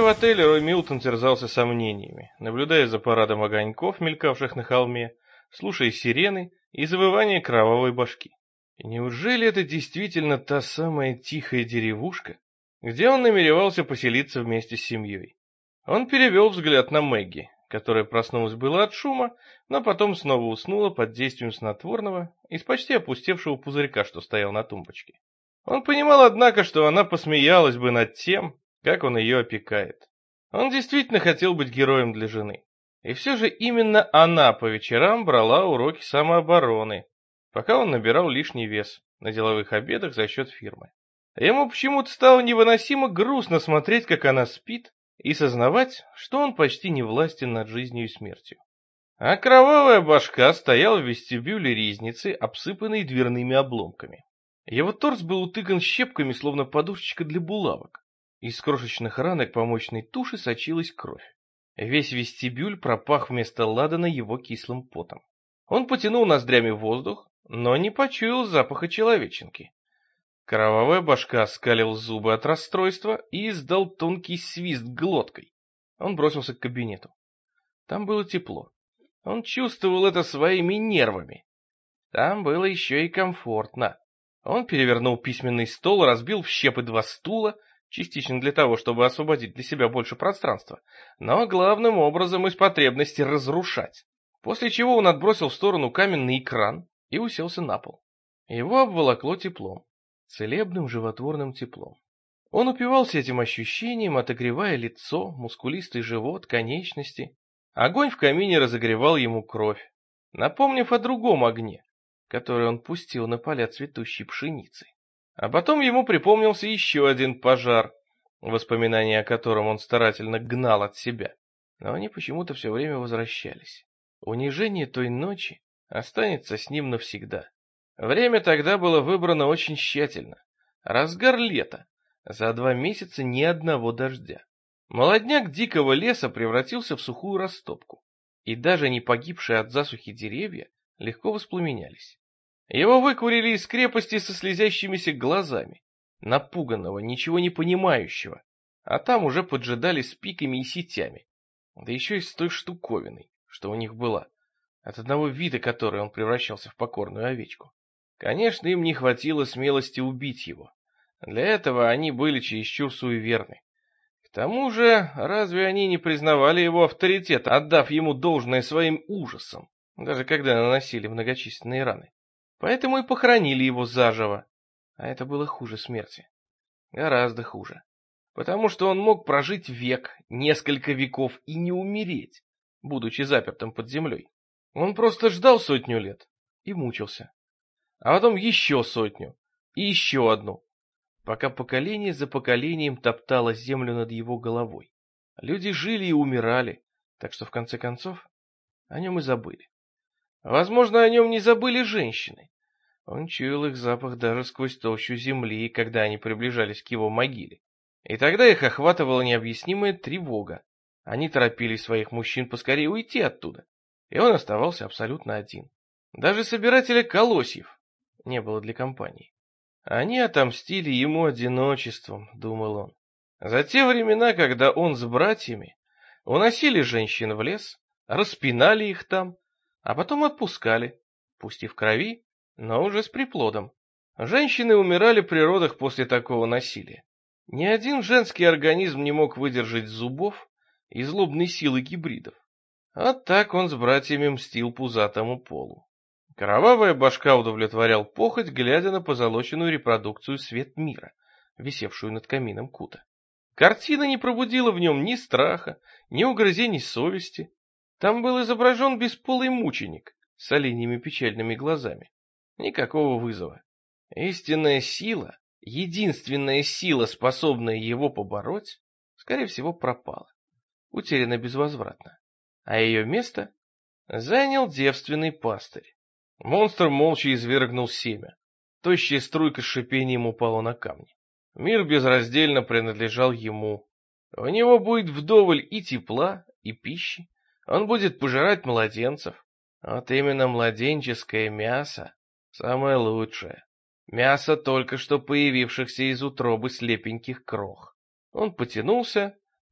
отеле, Рой Милтон терзался сомнениями, наблюдая за парадом огоньков, мелькавших на холме, слушая сирены и завывание кровавой башки. И неужели это действительно та самая тихая деревушка, где он намеревался поселиться вместе с семьей? Он перевел взгляд на Мэгги, которая проснулась было от шума, но потом снова уснула под действием снотворного из почти опустевшего пузырька, что стоял на тумбочке. Он понимал, однако, что она посмеялась бы над тем, как он ее опекает. Он действительно хотел быть героем для жены. И все же именно она по вечерам брала уроки самообороны, пока он набирал лишний вес на деловых обедах за счет фирмы. Ему почему-то стало невыносимо грустно смотреть, как она спит, и сознавать, что он почти не властен над жизнью и смертью. А кровавая башка стояла в вестибюле ризницы, обсыпанной дверными обломками. Его торс был утыкан щепками, словно подушечка для булавок. Из крошечных ранок по мощной туше сочилась кровь. Весь вестибюль пропах вместо ладана его кислым потом. Он потянул ноздрями воздух, но не почуял запаха человеченки. Кровавая башка оскалил зубы от расстройства и издал тонкий свист глоткой. Он бросился к кабинету. Там было тепло. Он чувствовал это своими нервами. Там было еще и комфортно. Он перевернул письменный стол, разбил в щепы 2 стула, частично для того, чтобы освободить для себя больше пространства, но главным образом из потребности разрушать. После чего он отбросил в сторону каменный экран и уселся на пол. Его обволокло теплом, целебным животворным теплом. Он упивался этим ощущением, отогревая лицо, мускулистый живот, конечности. Огонь в камине разогревал ему кровь, напомнив о другом огне, который он пустил на поля цветущей пшеницы. А потом ему припомнился еще один пожар, воспоминания о котором он старательно гнал от себя. Но они почему-то все время возвращались. Унижение той ночи останется с ним навсегда. Время тогда было выбрано очень тщательно. Разгар лета. За 2 месяца ни одного дождя. Молодняк дикого леса превратился в сухую растопку. И даже не погибшие от засухи деревья легко воспламенялись. Его выкурили из крепости со слезящимися глазами, напуганного, ничего не понимающего, а там уже поджидали с пиками и сетями, да еще и с той штуковиной, что у них была, от одного вида которой он превращался в покорную овечку. Конечно, им не хватило смелости убить его. Для этого они были чересчур суеверны. К тому же, разве они не признавали его авторитет, отдав ему должное своим ужасам, даже когда наносили многочисленные раны? Поэтому и похоронили его заживо. А это было хуже смерти. Гораздо хуже. Потому что он мог прожить век, несколько веков и не умереть, будучи запертым под землей. Он просто ждал 100 лет и мучился. А потом еще 100 и еще одну, пока поколение за поколением топтало землю над его головой. Люди жили и умирали, так что в конце концов о нем и забыли. Возможно, о нем не забыли женщины. Он чуял их запах даже сквозь толщу земли, когда они приближались к его могиле. И тогда их охватывала необъяснимая тревога. Они торопили своих мужчин поскорее уйти оттуда, и он оставался абсолютно один. Даже собирателя колосьев не было для компании. Они отомстили ему одиночеством, думал он. За те времена, когда он с братьями уносили женщин в лес, распинали их там, а потом отпускали, пусть и в крови, но уже с приплодом. Женщины умирали при родах после такого насилия. Ни один женский организм не мог выдержать зубов и злобной силы гибридов. А так он с братьями мстил пузатому полу. Кровавая башка удовлетворял похоть, глядя на позолоченную репродукцию «Свет мира», висевшую над камином кута. Картина не пробудила в нем ни страха, ни угрызений совести. Там был изображен бесполый мученик с оленьими печальными глазами. Никакого вызова. Истинная сила, единственная сила, способная его побороть, скорее всего, пропала, утеряна безвозвратно. А ее место занял девственный пастырь. Монстр молча извергнул семя. Тощая струйка с шипением упала на камни. Мир безраздельно принадлежал ему. У него будет вдоволь и тепла, и пищи. Он будет пожирать младенцев. Вот именно младенческое мясо самое лучшее. Мясо только что появившихся из утробы слепеньких крох. Он потянулся,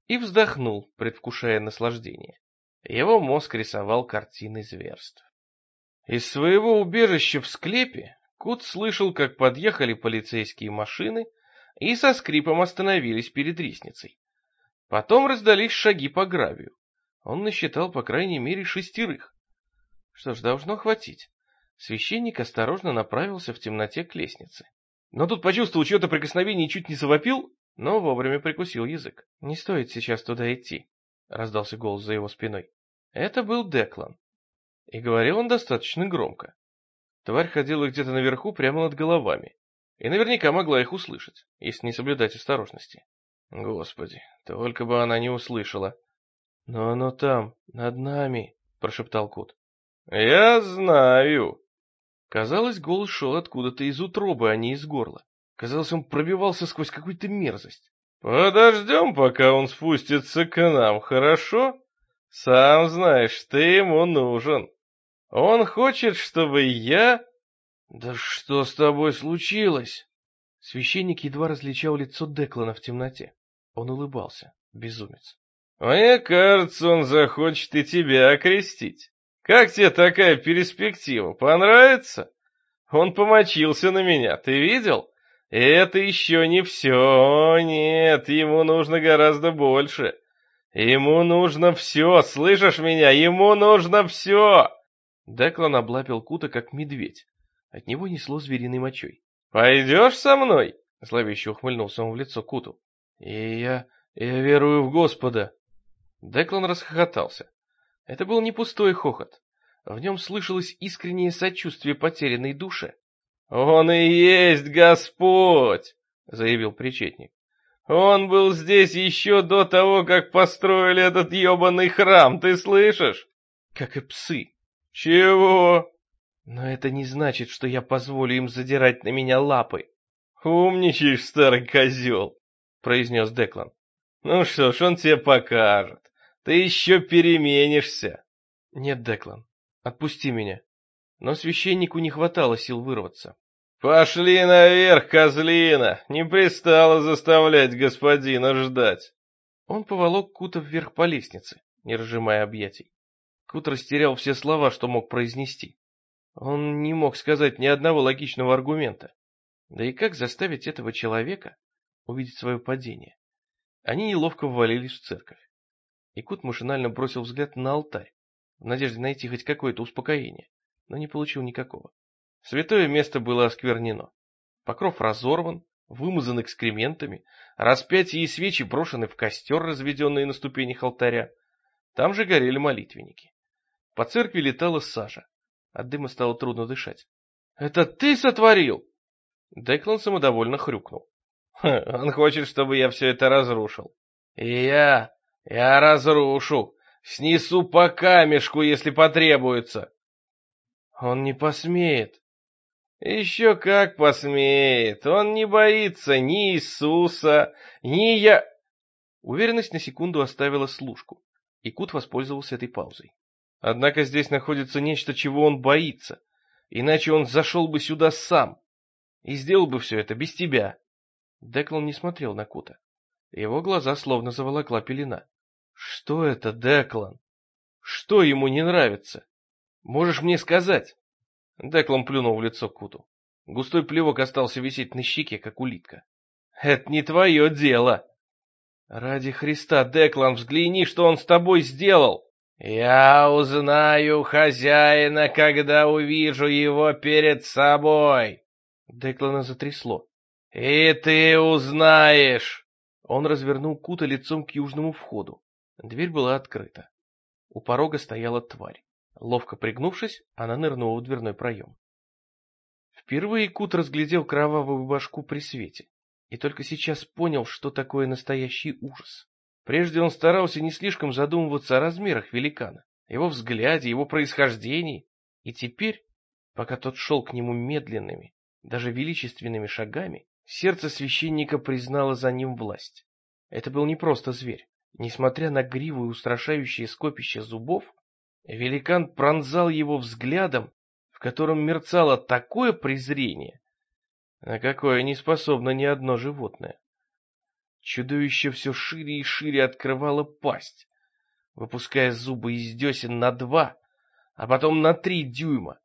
и вздохнул, предвкушая наслаждение. Его мозг рисовал картины зверств. Из своего убежища в склепе Кут слышал, как подъехали полицейские машины и со скрипом остановились перед лестницей. Потом раздались шаги по гравию. Он насчитал по крайней мере 6. Что ж, должно хватить. Священник осторожно направился в темноте к лестнице. Но тут почувствовал чье-то прикосновение и чуть не завопил, но вовремя прикусил язык. «Не стоит сейчас туда идти», — раздался голос за его спиной. Это был Деклан. И говорил он достаточно громко. Тварь ходила где-то наверху прямо над головами. И наверняка могла их услышать, если не соблюдать осторожности. Господи, только бы она не услышала. «Но оно там, над нами», — прошептал Кут. «Я знаю». Казалось, голос шел откуда-то из утробы, а не из горла. Казалось, он пробивался сквозь какую-то мерзость. «Подождем, пока он спустится к нам, хорошо? Сам знаешь, ты ему нужен. Он хочет, чтобы я...» «Да что с тобой случилось?» Священник едва различал лицо Деклана в темноте. Он улыбался, безумец. «Мне кажется, он захочет и тебя окрестить. Как тебе такая перспектива? Понравится? Он помочился на меня, ты видел? И это еще не все. Нет, ему нужно гораздо больше. Ему нужно все, слышишь меня? Ему нужно все!» Деклан облапил Кута, как медведь. От него несло звериной мочой. «Пойдешь со мной?» — зловеще ухмыльнулся он в лицо Куту. «И я верую в Господа». Деклан расхохотался. Это был не пустой хохот. В нем слышалось искреннее сочувствие потерянной душе. «Он и есть Господь!» — заявил причетник. «Он был здесь еще до того, как построили этот ебаный храм, ты слышишь?» «Как и псы». «Чего?» «Но это не значит, что я позволю им задирать на меня лапы». «Умничаешь, старый козел», — произнес Деклан. «Ну что ж, он тебе покажет. Ты еще переменишься». «Нет, Деклан, отпусти меня». Но священнику не хватало сил вырваться. «Пошли наверх, козлина! Не пристало заставлять господина ждать!» Он поволок Кута вверх по лестнице, не разжимая объятий. Кут растерял все слова, что мог произнести. Он не мог сказать ни одного логичного аргумента. Да и как заставить этого человека увидеть свое падение? Они неловко ввалились в церковь. И Кут машинально бросил взгляд на алтарь, в надежде найти хоть какое-то успокоение, но не получил никакого. Святое место было осквернено. Покров разорван, вымазан экскрементами, распятие и свечи брошены в костер, разведенный на ступенях алтаря. Там же горели молитвенники. По церкви летала сажа. От дыма стало трудно дышать. «Это ты сотворил?» Деклан самодовольно хрюкнул. «Он хочет, чтобы я все это разрушил». «И я разрушу. Снесу по камешку, если потребуется». «Он не посмеет». «Еще как посмеет. Он не боится ни Иисуса, ни я...» Уверенность на секунду оставила служку, и Кут воспользовался этой паузой. Однако здесь находится нечто, чего он боится, иначе он зашел бы сюда сам и сделал бы все это без тебя. Деклан не смотрел на Кута. Его глаза словно заволокла пелена. Что это, Деклан? Что ему не нравится? Можешь мне сказать? Деклан плюнул в лицо Куту. Густой плевок остался висеть на щеке, как улитка. Это не твое дело. Ради Христа, Деклан, взгляни, что он с тобой сделал. Я узнаю хозяина, когда увижу его перед собой. Деклана затрясло. И ты узнаешь. Он развернул Кута лицом к южному входу. Дверь была открыта. У порога стояла тварь. Ловко пригнувшись, она нырнула в дверной проем. Впервые Кут разглядел кровавую башку при свете, и только сейчас понял, что такое настоящий ужас. Прежде он старался не слишком задумываться о размерах великана, его взгляде, его происхождении, и теперь, пока тот шел к нему медленными, даже величественными шагами, сердце священника признало за ним власть. Это был не просто зверь. Несмотря на гриву и устрашающее скопище зубов, великан пронзал его взглядом, в котором мерцало такое презрение, на какое не способно ни одно животное. Чудовище все шире и шире открывало пасть, выпуская зубы из десен на 2, а потом на 3 дюйма.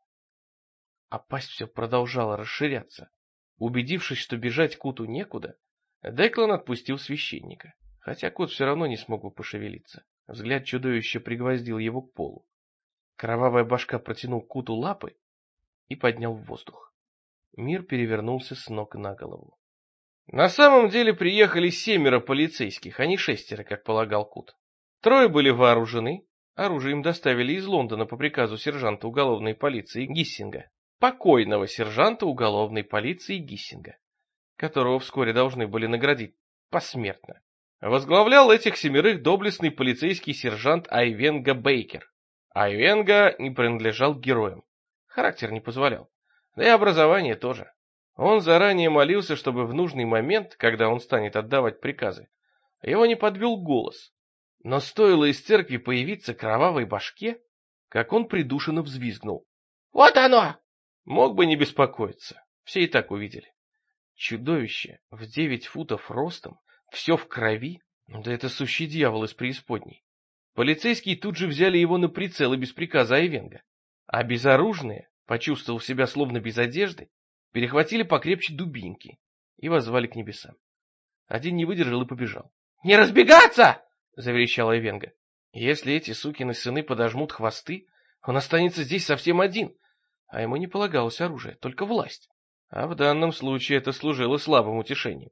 А пасть все продолжала расширяться. Убедившись, что бежать Куту некуда, Деклан отпустил священника, хотя кот все равно не смог бы пошевелиться. Взгляд чудовища пригвоздил его к полу. Кровавая башка протянул Куту лапы и поднял в воздух. Мир перевернулся с ног на голову. На самом деле приехали 7 полицейских, а не 6, как полагал Кут. 3 были вооружены, оружие им доставили из Лондона по приказу сержанта уголовной полиции Гиссинга, покойного сержанта уголовной полиции Гиссинга, которого вскоре должны были наградить посмертно. Возглавлял этих 7 доблестный полицейский сержант Айвенго Бейкер. Айвенго не принадлежал к героям. Характер не позволял. Да и образование тоже. Он заранее молился, чтобы в нужный момент, когда он станет отдавать приказы, его не подвел голос. Но стоило из церкви появиться кровавой башке, как он придушенно взвизгнул. «Вот оно!» Мог бы не беспокоиться. Все и так увидели. Чудовище в 9 футов ростом, все в крови. Да это сущий дьявол из преисподней. Полицейские тут же взяли его на прицел и без приказа Айвенго. А безоружные, почувствовав себя словно без одежды, перехватили покрепче дубинки и воззвали к небесам. Один не выдержал и побежал. «Не разбегаться!» — заверещал Айвенго. «Если эти сукины сыны подожмут хвосты, он останется здесь совсем один, а ему не полагалось оружие, только власть. А в данном случае это служило слабым утешением».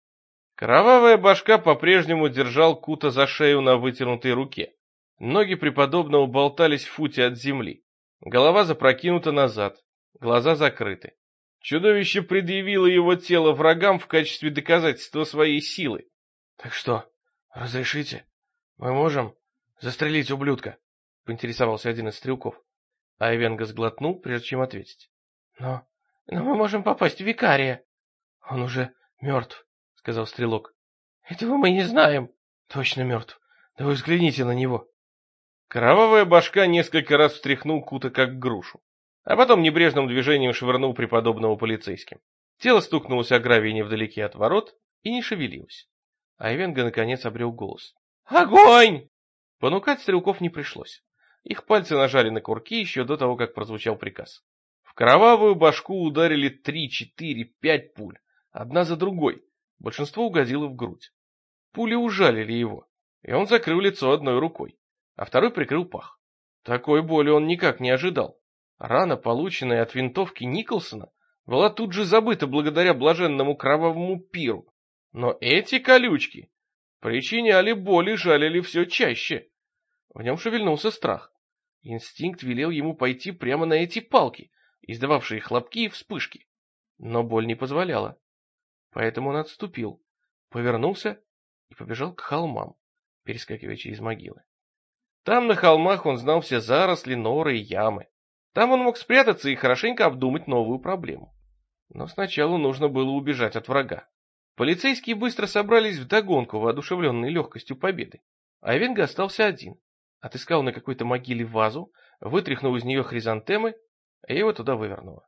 Кровавая башка по-прежнему держал Кута за шею на вытянутой руке. Ноги преподобного болтались в футе от земли. Голова запрокинута назад, глаза закрыты. Чудовище предъявило его тело врагам в качестве доказательства своей силы. «Так что, разрешите? Мы можем застрелить ублюдка?» — поинтересовался один из стрелков. Айвенго сглотнул, прежде чем ответить. «Но мы можем попасть в викария». «Он уже мертв», — сказал стрелок. «Этого мы не знаем». «Точно мертв. Да вы взгляните на него». Кровавая башка несколько раз встряхнул Кута как грушу, а потом небрежным движением швырнул преподобного полицейским. Тело стукнулось о гравий невдалеке от ворот и не шевелилось. Айвенго наконец обрел голос. «Огонь!» Понукать стрелков не пришлось. Их пальцы нажали на курки еще до того, как прозвучал приказ. В кровавую башку ударили 3, 4, 5 пуль, одна за другой. Большинство угодило в грудь. Пули ужалили его, и он закрыл лицо одной рукой, а второй прикрыл пах. Такой боли он никак не ожидал. Рана, полученная от винтовки Николсона, была тут же забыта благодаря блаженному кровавому пиру. Но эти колючки причиняли боль и жалили все чаще. В нем шевельнулся страх. Инстинкт велел ему пойти прямо на эти палки, издававшие хлопки и вспышки. Но боль не позволяла. Поэтому он отступил, повернулся и побежал к холмам, перескакивая через могилы. Там на холмах он знал все заросли, норы и ямы. Там он мог спрятаться и хорошенько обдумать новую проблему. Но сначала нужно было убежать от врага. Полицейские быстро собрались вдогонку, воодушевленные легкостью победы. Айвенго остался один. Отыскал на какой-то могиле вазу, вытряхнул из нее хризантемы, и его туда вывернуло.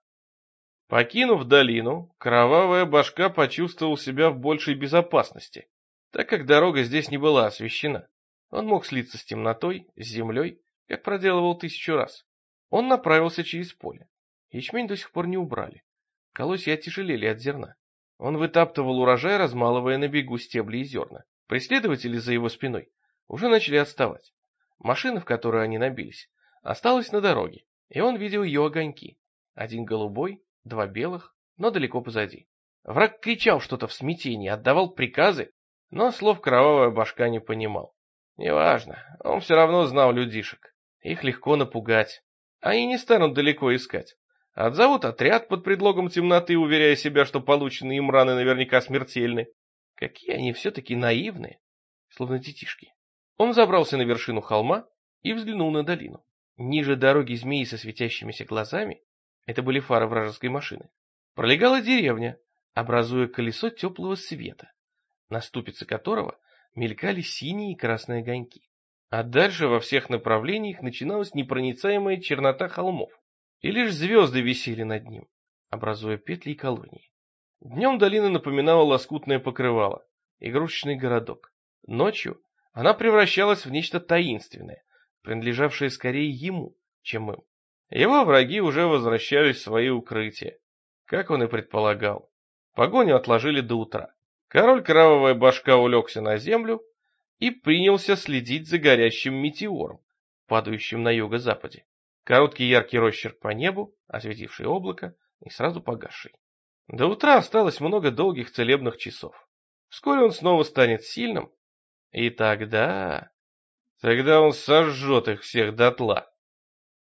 Покинув долину, кровавая башка почувствовал себя в большей безопасности, так как дорога здесь не была освещена. Он мог слиться с темнотой, с землей, как проделывал 1000 раз. Он направился через поле. Ячмень до сих пор не убрали. Колосья отяжелели от зерна. Он вытаптывал урожай, размалывая на бегу стебли и зерна. Преследователи за его спиной уже начали отставать. Машина, в которую они набились, осталась на дороге, и он видел ее огоньки. Один голубой, 2 белых, но далеко позади. Враг кричал что-то в смятении, отдавал приказы, но слов кровавая башка не понимал. Неважно, он все равно знал людишек. Их легко напугать. Они не станут далеко искать. Отзовут отряд под предлогом темноты, уверяя себя, что полученные им раны наверняка смертельны. Какие они все-таки наивные, словно детишки. Он забрался на вершину холма и взглянул на долину. Ниже дороги змеи со светящимися глазами, это были фары вражеской машины, пролегала деревня, образуя колесо теплого света, на ступице которого мелькали синие и красные огоньки. А дальше во всех направлениях начиналась непроницаемая чернота холмов, и лишь звезды висели над ним, образуя петли и колонии. Днем долина напоминала лоскутное покрывало, игрушечный городок. Ночью она превращалась в нечто таинственное, принадлежавшее скорее ему, чем им. Его враги уже возвращались в свои укрытия, как он и предполагал. Погоню отложили до утра. Король Кровавая Башка улегся на землю и принялся следить за горящим метеором, падающим на юго-западе. Короткий яркий росчерк по небу, осветивший облако и сразу погасший. До утра осталось много долгих целебных часов. Вскоре он снова станет сильным, и тогда он сожжет их всех дотла.